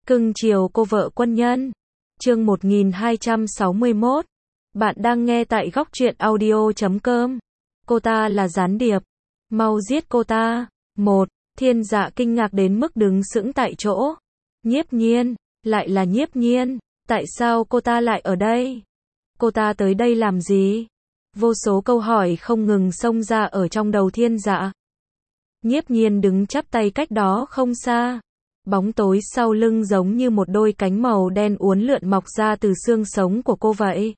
Cưng chiều cô vợ quân nhân. Chương 1261. Bạn đang nghe tại góc truyện audio.com. Cô ta là gián điệp. Mau giết cô ta. Một, Thiên Dạ kinh ngạc đến mức đứng sững tại chỗ. Nhiếp Nhiên, lại là Nhiếp Nhiên, tại sao cô ta lại ở đây? Cô ta tới đây làm gì? Vô số câu hỏi không ngừng xông ra ở trong đầu Thiên Dạ. Nhiếp Nhiên đứng chắp tay cách đó không xa. Bóng tối sau lưng giống như một đôi cánh màu đen uốn lượn mọc ra từ xương sống của cô vậy.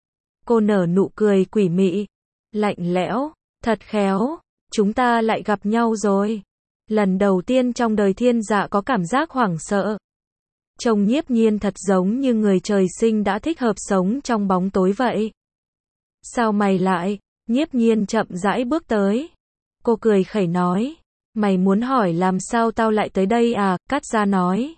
Cô nở nụ cười quỷ mị, lạnh lẽo, thật khéo, chúng ta lại gặp nhau rồi. Lần đầu tiên trong đời Thiên Dạ có cảm giác hoảng sợ. Trông Nhiếp Nhiên thật giống như người trời sinh đã thích hợp sống trong bóng tối vậy. Sao mày lại? Nhiếp Nhiên chậm rãi bước tới. Cô cười khẩy nói. Mày muốn hỏi làm sao tao lại tới đây à? Cát Gia nói.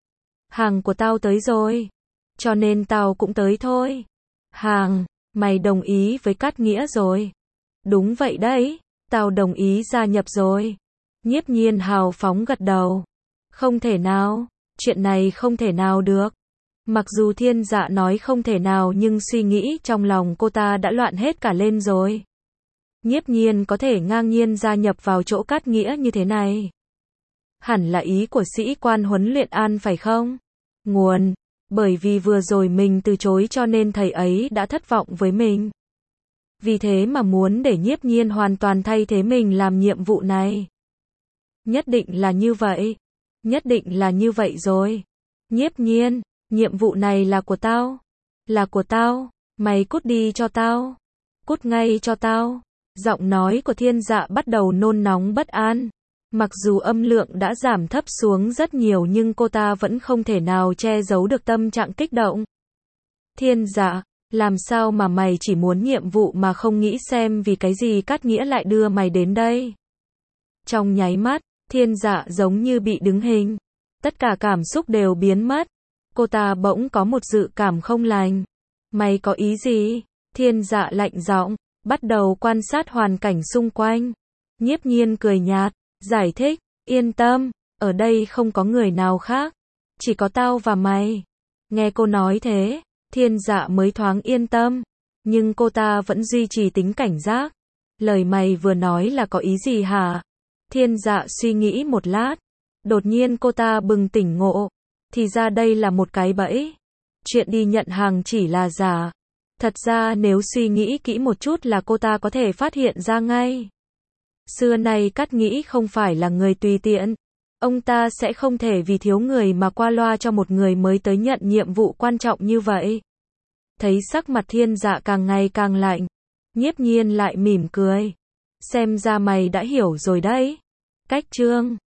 Hàng của tao tới rồi. Cho nên tao cũng tới thôi. Hàng, mày đồng ý với Cát Nghĩa rồi. Đúng vậy đấy, tao đồng ý gia nhập rồi. Nhiếp Nhiên hào phóng gật đầu. Không thể nào, chuyện này không thể nào được. Mặc dù Thiên Dạ nói không thể nào nhưng suy nghĩ trong lòng cô ta đã loạn hết cả lên rồi. Nhiếp Nhiên có thể ngang nhiên gia nhập vào chỗ Cát Nghĩa như thế này. Hẳn là ý của sĩ quan huấn luyện An phải không? Nguồn, bởi vì vừa rồi mình từ chối cho nên thầy ấy đã thất vọng với mình. Vì thế mà muốn để Nhiếp Nhiên hoàn toàn thay thế mình làm nhiệm vụ này. Nhất định là như vậy. Nhất định là như vậy rồi. Nhiếp Nhiên, nhiệm vụ này là của tao. Là của tao. Mày cút đi cho tao. Cút ngay cho tao. Giọng nói của Thiên Dạ bắt đầu nôn nóng bất an. Mặc dù âm lượng đã giảm thấp xuống rất nhiều nhưng cô ta vẫn không thể nào che giấu được tâm trạng kích động. Thiên Dạ, làm sao mà mày chỉ muốn nhiệm vụ mà không nghĩ xem vì cái gì Cát Nghĩa lại đưa mày đến đây? Trong nháy mắt, Thiên Dạ giống như bị đứng hình. Tất cả cảm xúc đều biến mất. Cô ta bỗng có một dự cảm không lành. Mày có ý gì? Thiên Dạ lạnh giọng, bắt đầu quan sát hoàn cảnh xung quanh. Nhiếp Nhiên cười nhạt, giải thích, yên tâm, ở đây không có người nào khác. Chỉ có tao và mày. Nghe cô nói thế, Thiên Dạ mới thoáng yên tâm. Nhưng cô ta vẫn duy trì tính cảnh giác. Lời mày vừa nói là có ý gì hả? Thiên Dạ suy nghĩ một lát. Đột nhiên cô ta bừng tỉnh ngộ. Thì ra đây là một cái bẫy. Chuyện đi nhận hàng chỉ là giả. Thật ra nếu suy nghĩ kỹ một chút là cô ta có thể phát hiện ra ngay. Xưa nay Cát Nghĩa không phải là người tùy tiện. Ông ta sẽ không thể vì thiếu người mà qua loa cho một người mới tới nhận nhiệm vụ quan trọng như vậy. Thấy sắc mặt Thiên Dạ càng ngày càng lạnh. Nhiếp Nhiên lại mỉm cười. Xem ra mày đã hiểu rồi đấy. Cách chương